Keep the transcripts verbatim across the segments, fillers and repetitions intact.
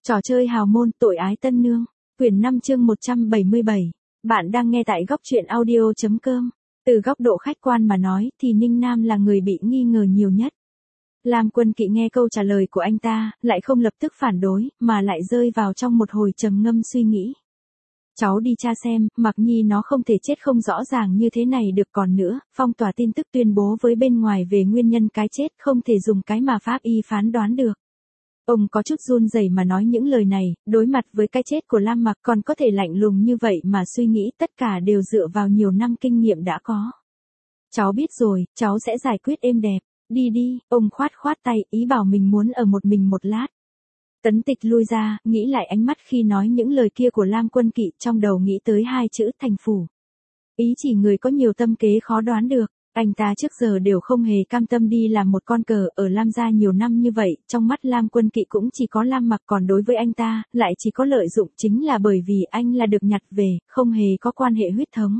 Trò chơi hào môn tội ái tân nương. Quyển năm chương một trăm bảy mươi bảy. Bạn đang nghe tại góc truyện audio.com. Từ góc độ khách quan mà nói thì Ninh Nam là người bị nghi ngờ nhiều nhất. Lam Quân Kỵ nghe câu trả lời của anh ta, lại không lập tức phản đối, mà lại rơi vào trong một hồi trầm ngâm suy nghĩ. Cháu đi tra xem, Mặc Nhi nó không thể chết không rõ ràng như thế này được, còn nữa, phong tỏa tin tức tuyên bố với bên ngoài về nguyên nhân cái chết, không thể dùng cái mà pháp y phán đoán được. Ông có chút run rẩy mà nói những lời này, đối mặt với cái chết của Lam Mặc còn có thể lạnh lùng như vậy mà suy nghĩ, tất cả đều dựa vào nhiều năm kinh nghiệm đã có. Cháu biết rồi, cháu sẽ giải quyết êm đẹp, đi đi, ông khoát khoát tay, ý bảo mình muốn ở một mình một lát. Tấn Tịch lui ra, nghĩ lại ánh mắt khi nói những lời kia của Lam Quân Kỵ, trong đầu nghĩ tới hai chữ thành phủ. Ý chỉ người có nhiều tâm kế khó đoán được. Anh ta trước giờ đều không hề cam tâm đi làm một con cờ ở Lam gia nhiều năm như vậy, trong mắt Lam Quân Kỵ cũng chỉ có Lam Mặc, còn đối với anh ta, lại chỉ có lợi dụng, chính là bởi vì anh là được nhặt về, không hề có quan hệ huyết thống.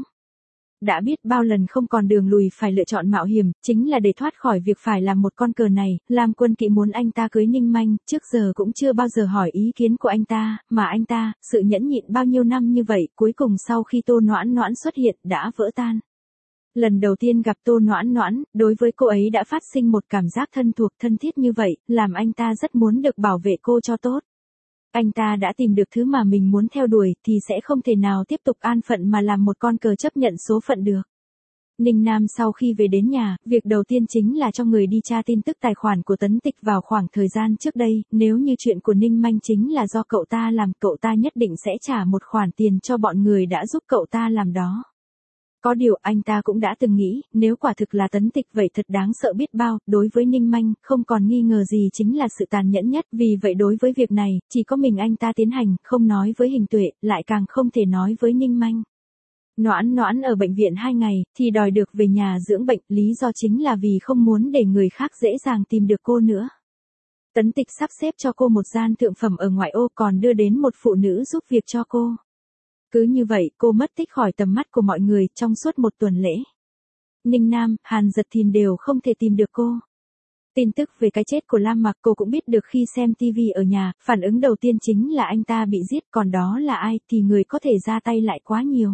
Đã biết bao lần không còn đường lùi phải lựa chọn mạo hiểm, chính là để thoát khỏi việc phải làm một con cờ này, Lam Quân Kỵ muốn anh ta cưới Ninh Manh, trước giờ cũng chưa bao giờ hỏi ý kiến của anh ta, mà anh ta, sự nhẫn nhịn bao nhiêu năm như vậy, cuối cùng sau khi Tô Noãn Noãn xuất hiện, đã vỡ tan. Lần đầu tiên gặp Tô Noãn Noãn, đối với cô ấy đã phát sinh một cảm giác thân thuộc thân thiết như vậy, làm anh ta rất muốn được bảo vệ cô cho tốt. Anh ta đã tìm được thứ mà mình muốn theo đuổi thì sẽ không thể nào tiếp tục an phận mà làm một con cờ chấp nhận số phận được. Ninh Nam sau khi về đến nhà, việc đầu tiên chính là cho người đi tra tin tức tài khoản của Tấn Tịch vào khoảng thời gian trước đây, nếu như chuyện của Ninh Manh chính là do cậu ta làm, cậu ta nhất định sẽ trả một khoản tiền cho bọn người đã giúp cậu ta làm đó. Có điều anh ta cũng đã từng nghĩ, nếu quả thực là Tấn Tịch vậy thật đáng sợ biết bao, đối với Ninh Manh, không còn nghi ngờ gì chính là sự tàn nhẫn nhất, vì vậy đối với việc này, chỉ có mình anh ta tiến hành, không nói với Hình Tuệ, lại càng không thể nói với Ninh Manh. Noãn Noãn ở bệnh viện hai ngày, thì đòi được về nhà dưỡng bệnh, lý do chính là vì không muốn để người khác dễ dàng tìm được cô nữa. Tấn Tịch sắp xếp cho cô một gian thượng phẩm ở ngoại ô, còn đưa đến một phụ nữ giúp việc cho cô. Cứ như vậy, cô mất tích khỏi tầm mắt của mọi người trong suốt một tuần lễ. Ninh Nam, Hàn Giật Thìn đều không thể tìm được cô. Tin tức về cái chết của Lam Mặc cô cũng biết được khi xem tivi ở nhà, phản ứng đầu tiên chính là anh ta bị giết, còn đó là ai thì người có thể ra tay lại quá nhiều.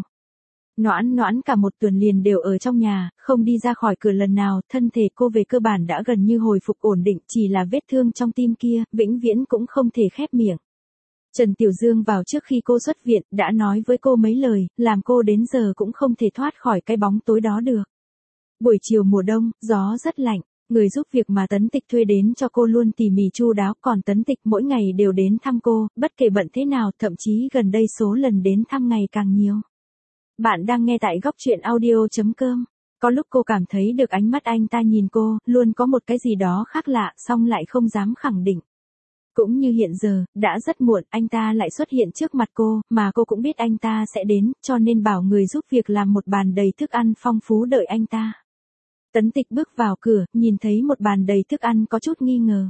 Noãn Noãn cả một tuần liền đều ở trong nhà, không đi ra khỏi cửa lần nào, thân thể cô về cơ bản đã gần như hồi phục ổn định, chỉ là vết thương trong tim kia, vĩnh viễn cũng không thể khép miệng. Trần Tiểu Dương vào trước khi cô xuất viện, đã nói với cô mấy lời, làm cô đến giờ cũng không thể thoát khỏi cái bóng tối đó được. Buổi chiều mùa đông, gió rất lạnh, người giúp việc mà Tấn Tịch thuê đến cho cô luôn tỉ mỉ chu đáo, còn Tấn Tịch mỗi ngày đều đến thăm cô, bất kể bận thế nào, thậm chí gần đây số lần đến thăm ngày càng nhiều. Bạn đang nghe tại góc truyện audio.com. Có lúc cô cảm thấy được ánh mắt anh ta nhìn cô, luôn có một cái gì đó khác lạ, song lại không dám khẳng định. Cũng như hiện giờ, đã rất muộn, anh ta lại xuất hiện trước mặt cô, mà cô cũng biết anh ta sẽ đến, cho nên bảo người giúp việc làm một bàn đầy thức ăn phong phú đợi anh ta. Tấn Tịch bước vào cửa, nhìn thấy một bàn đầy thức ăn có chút nghi ngờ.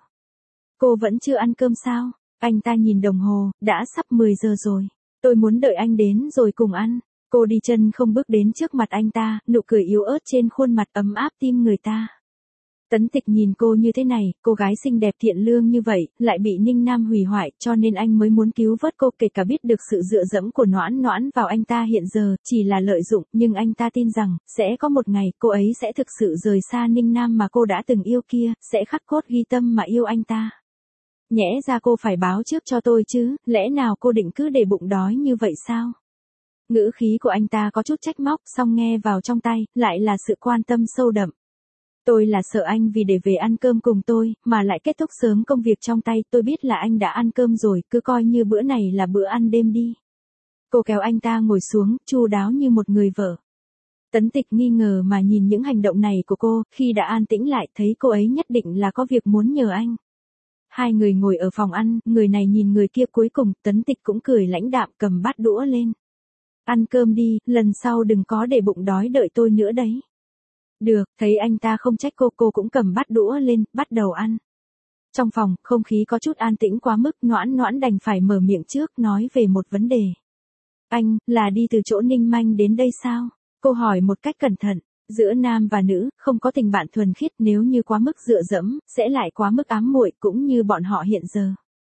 Cô vẫn chưa ăn cơm sao? Anh ta nhìn đồng hồ, đã sắp mười giờ rồi. Tôi muốn đợi anh đến rồi cùng ăn. Cô đi chân không bước đến trước mặt anh ta, nụ cười yếu ớt trên khuôn mặt ấm áp tim người ta. Tấn Tịch nhìn cô như thế này, cô gái xinh đẹp thiện lương như vậy, lại bị Ninh Nam hủy hoại, cho nên anh mới muốn cứu vớt cô, kể cả biết được sự dựa dẫm của Noãn Noãn vào anh ta hiện giờ, chỉ là lợi dụng, nhưng anh ta tin rằng, sẽ có một ngày, cô ấy sẽ thực sự rời xa Ninh Nam mà cô đã từng yêu kia, sẽ khắc cốt ghi tâm mà yêu anh ta. Nhẽ ra cô phải báo trước cho tôi chứ, lẽ nào cô định cứ để bụng đói như vậy sao? Ngữ khí của anh ta có chút trách móc, song nghe vào trong tay, lại là sự quan tâm sâu đậm. Tôi là sợ anh vì để về ăn cơm cùng tôi, mà lại kết thúc sớm công việc trong tay, tôi biết là anh đã ăn cơm rồi, cứ coi như bữa này là bữa ăn đêm đi. Cô kéo anh ta ngồi xuống, chu đáo như một người vợ. Tấn Tịch nghi ngờ mà nhìn những hành động này của cô, khi đã an tĩnh lại thấy cô ấy nhất định là có việc muốn nhờ anh. Hai người ngồi ở phòng ăn, người này nhìn người kia, cuối cùng, Tấn Tịch cũng cười lãnh đạm cầm bát đũa lên. Ăn cơm đi, lần sau đừng có để bụng đói đợi tôi nữa đấy. Được, thấy anh ta không trách cô, cô cũng cầm bát đũa lên, bắt đầu ăn. Trong phòng, không khí có chút an tĩnh quá mức, Noãn Noãn đành phải mở miệng trước, nói về một vấn đề. Anh, là đi từ chỗ Ninh Manh đến đây sao? Cô hỏi một cách cẩn thận, giữa nam và nữ, không có tình bạn thuần khiết, nếu như quá mức dựa dẫm, sẽ lại quá mức ám muội, cũng như bọn họ hiện giờ.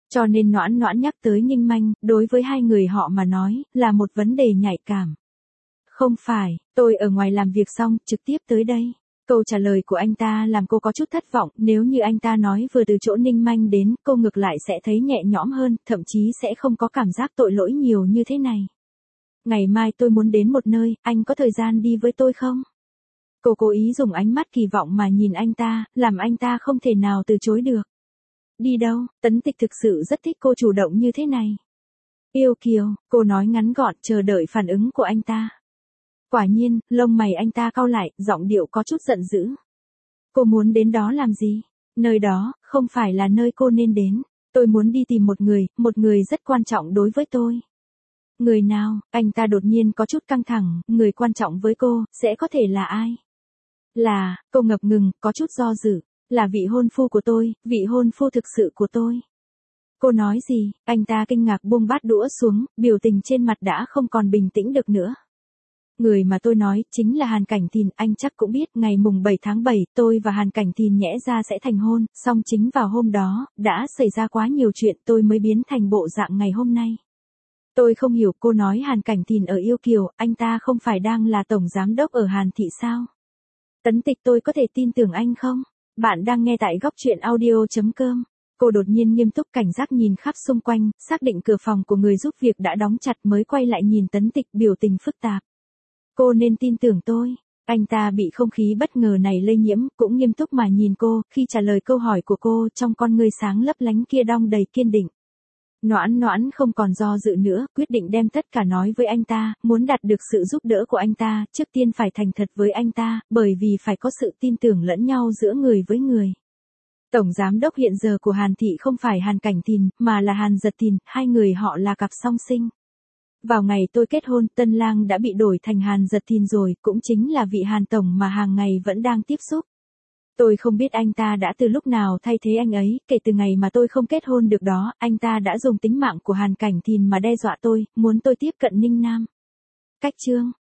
Cho nên Noãn Noãn nhắc tới Ninh Manh, đối với hai người họ mà nói, là một vấn đề nhạy cảm. Không phải, tôi ở ngoài làm việc xong, trực tiếp tới đây. Câu trả lời của anh ta làm cô có chút thất vọng, nếu như anh ta nói vừa từ chỗ Ninh Manh đến, cô ngược lại sẽ thấy nhẹ nhõm hơn, thậm chí sẽ không có cảm giác tội lỗi nhiều như thế này. Ngày mai tôi muốn đến một nơi, anh có thời gian đi với tôi không? Cô cố ý dùng ánh mắt kỳ vọng mà nhìn anh ta, làm anh ta không thể nào từ chối được. Đi đâu? Tấn Tịch thực sự rất thích cô chủ động như thế này. Yêu Kiều, cô nói ngắn gọn, chờ đợi phản ứng của anh ta. Quả nhiên, lông mày anh ta cau lại, giọng điệu có chút giận dữ. Cô muốn đến đó làm gì? Nơi đó, không phải là nơi cô nên đến. Tôi muốn đi tìm một người, một người rất quan trọng đối với tôi. Người nào? Anh ta đột nhiên có chút căng thẳng, người quan trọng với cô, sẽ có thể là ai? Là, cô ngập ngừng, có chút do dự. Là vị hôn phu của tôi, vị hôn phu thực sự của tôi. Cô nói gì? Anh ta kinh ngạc buông bát đũa xuống, biểu tình trên mặt đã không còn bình tĩnh được nữa. Người mà tôi nói, chính là Hàn Cảnh Thìn, anh chắc cũng biết, ngày mùng bảy tháng bảy, tôi và Hàn Cảnh Thìn nhẽ ra sẽ thành hôn, song chính vào hôm đó, đã xảy ra quá nhiều chuyện tôi mới biến thành bộ dạng ngày hôm nay. Tôi không hiểu, cô nói Hàn Cảnh Thìn ở Yêu Kiều, anh ta không phải đang là tổng giám đốc ở Hàn Thị sao? Tấn Tịch, tôi có thể tin tưởng anh không? Bạn đang nghe tại góc truyện audio chấm com. Cô đột nhiên nghiêm túc cảnh giác nhìn khắp xung quanh, xác định cửa phòng của người giúp việc đã đóng chặt mới quay lại nhìn Tấn Tịch, biểu tình phức tạp. Cô nên tin tưởng tôi. Anh ta bị không khí bất ngờ này lây nhiễm, cũng nghiêm túc mà nhìn cô, khi trả lời câu hỏi của cô, trong con ngươi sáng lấp lánh kia đong đầy kiên định. Noãn Noãn không còn do dự nữa, quyết định đem tất cả nói với anh ta, muốn đạt được sự giúp đỡ của anh ta, trước tiên phải thành thật với anh ta, bởi vì phải có sự tin tưởng lẫn nhau giữa người với người. Tổng giám đốc hiện giờ của Hàn Thị không phải Hàn Cảnh Thìn, mà là Hàn Giật Thìn, hai người họ là cặp song sinh. Vào ngày tôi kết hôn, tân lang đã bị đổi thành Hàn Giật Thìn rồi, cũng chính là vị Hàn Tổng mà hàng ngày vẫn đang tiếp xúc. Tôi không biết anh ta đã từ lúc nào thay thế anh ấy, kể từ ngày mà tôi không kết hôn được đó, anh ta đã dùng tính mạng của Hàn Cảnh Thìn mà đe dọa tôi, muốn tôi tiếp cận Ninh Nam. Cách chương,